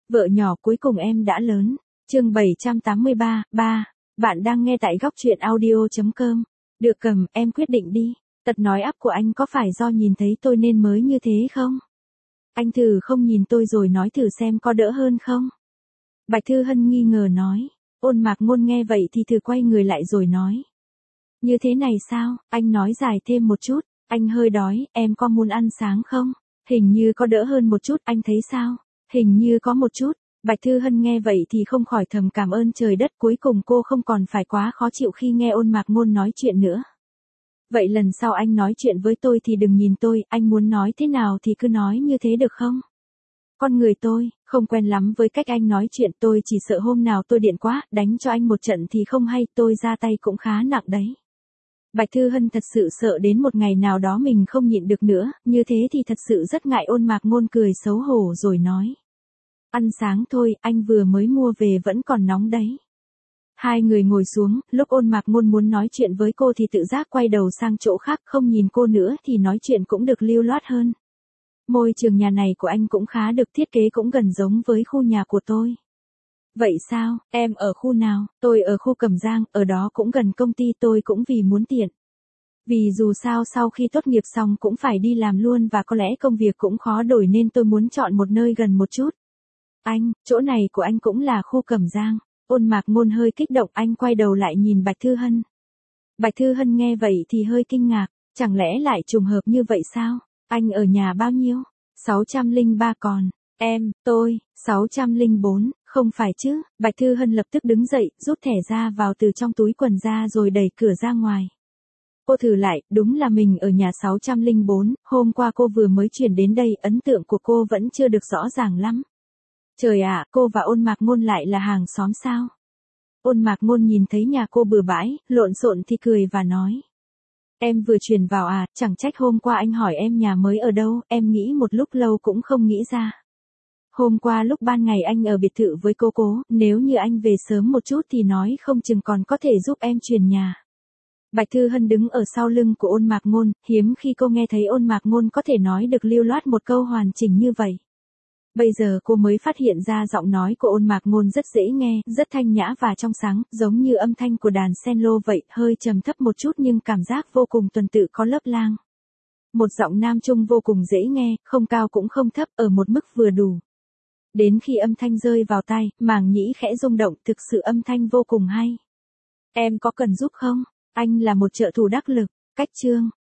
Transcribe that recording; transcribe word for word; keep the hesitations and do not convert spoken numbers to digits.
Vợ nhỏ cuối cùng em đã lớn. Chương bảy trăm tám mươi ba, ba. Bạn đang nghe tại góc truyện audio chấm com. Được cầm, em quyết định đi. Tật nói ắp của anh có phải do nhìn thấy tôi nên mới như thế không? Anh thử không nhìn tôi rồi nói thử xem có đỡ hơn không? Bạch Thư Hân nghi ngờ nói. Ôn Mạc Ngôn nghe vậy thì thử quay người lại rồi nói. Như thế này sao, anh nói dài thêm một chút, anh hơi đói, em có muốn ăn sáng không? Hình như có đỡ hơn một chút, anh thấy sao? Hình như có một chút. Bạch Thư Hân nghe vậy thì không khỏi thầm cảm ơn trời đất, cuối cùng cô không còn phải quá khó chịu khi nghe Ôn Mạc Ngôn nói chuyện nữa. Vậy lần sau anh nói chuyện với tôi thì đừng nhìn tôi, anh muốn nói thế nào thì cứ nói như thế được không? Con người tôi, không quen lắm với cách anh nói chuyện, tôi chỉ sợ hôm nào tôi điện quá, đánh cho anh một trận thì không hay, tôi ra tay cũng khá nặng đấy. Bạch Thư Hân thật sự sợ đến một ngày nào đó mình không nhịn được nữa, như thế thì thật sự rất ngại. Ôn Mạc Ngôn cười xấu hổ rồi nói. Ăn sáng thôi, anh vừa mới mua về vẫn còn nóng đấy. Hai người ngồi xuống, lúc Ôn Mạc Ngôn muốn nói chuyện với cô thì tự giác quay đầu sang chỗ khác, không nhìn cô nữa thì nói chuyện cũng được lưu loát hơn. Môi trường nhà này của anh cũng khá được thiết kế, cũng gần giống với khu nhà của tôi. Vậy sao, em ở khu nào? Tôi ở khu Cẩm Giang, ở đó cũng gần công ty tôi, cũng vì muốn tiện. Vì dù sao sau khi tốt nghiệp xong cũng phải đi làm luôn và có lẽ công việc cũng khó đổi nên tôi muốn chọn một nơi gần một chút. Anh, chỗ này của anh cũng là khu Cẩm Giang. Ôn Mạc Ngôn hơi kích động, anh quay đầu lại nhìn Bạch Thư Hân. Bạch Thư Hân nghe vậy thì hơi kinh ngạc, chẳng lẽ lại trùng hợp như vậy sao? Anh ở nhà bao nhiêu? sáu trăm lẻ ba còn. Em, tôi, sáu trăm lẻ bốn, không phải chứ? Bạch Thư Hân lập tức đứng dậy, rút thẻ ra vào từ trong túi quần ra rồi đẩy cửa ra ngoài. Cô thử lại, đúng là mình ở nhà sáu trăm lẻ bốn, hôm qua cô vừa mới chuyển đến đây, ấn tượng của cô vẫn chưa được rõ ràng lắm. Trời ạ, cô và Ôn Mạc Ngôn lại là hàng xóm sao? Ôn Mạc Ngôn nhìn thấy nhà cô bừa bãi, lộn xộn thì cười và nói. Em vừa chuyển vào à, chẳng trách hôm qua anh hỏi em nhà mới ở đâu, em nghĩ một lúc lâu cũng không nghĩ ra. Hôm qua lúc ban ngày anh ở biệt thự với cô cố, nếu như anh về sớm một chút thì nói không chừng còn có thể giúp em chuyển nhà. Bạch Thư Hân đứng ở sau lưng của Ôn Mạc Ngôn, hiếm khi cô nghe thấy Ôn Mạc Ngôn có thể nói được lưu loát một câu hoàn chỉnh như vậy. Bây giờ cô mới phát hiện ra giọng nói của Ôn Mạc Ngôn rất dễ nghe, rất thanh nhã và trong sáng, giống như âm thanh của đàn cello vậy, hơi trầm thấp một chút nhưng cảm giác vô cùng tuần tự có lớp lang. Một giọng nam trung vô cùng dễ nghe, không cao cũng không thấp, ở một mức vừa đủ. Đến khi âm thanh rơi vào tai, màng nhĩ khẽ rung động, thực sự âm thanh vô cùng hay. Em có cần giúp không? Anh là một trợ thủ đắc lực. Cách chương.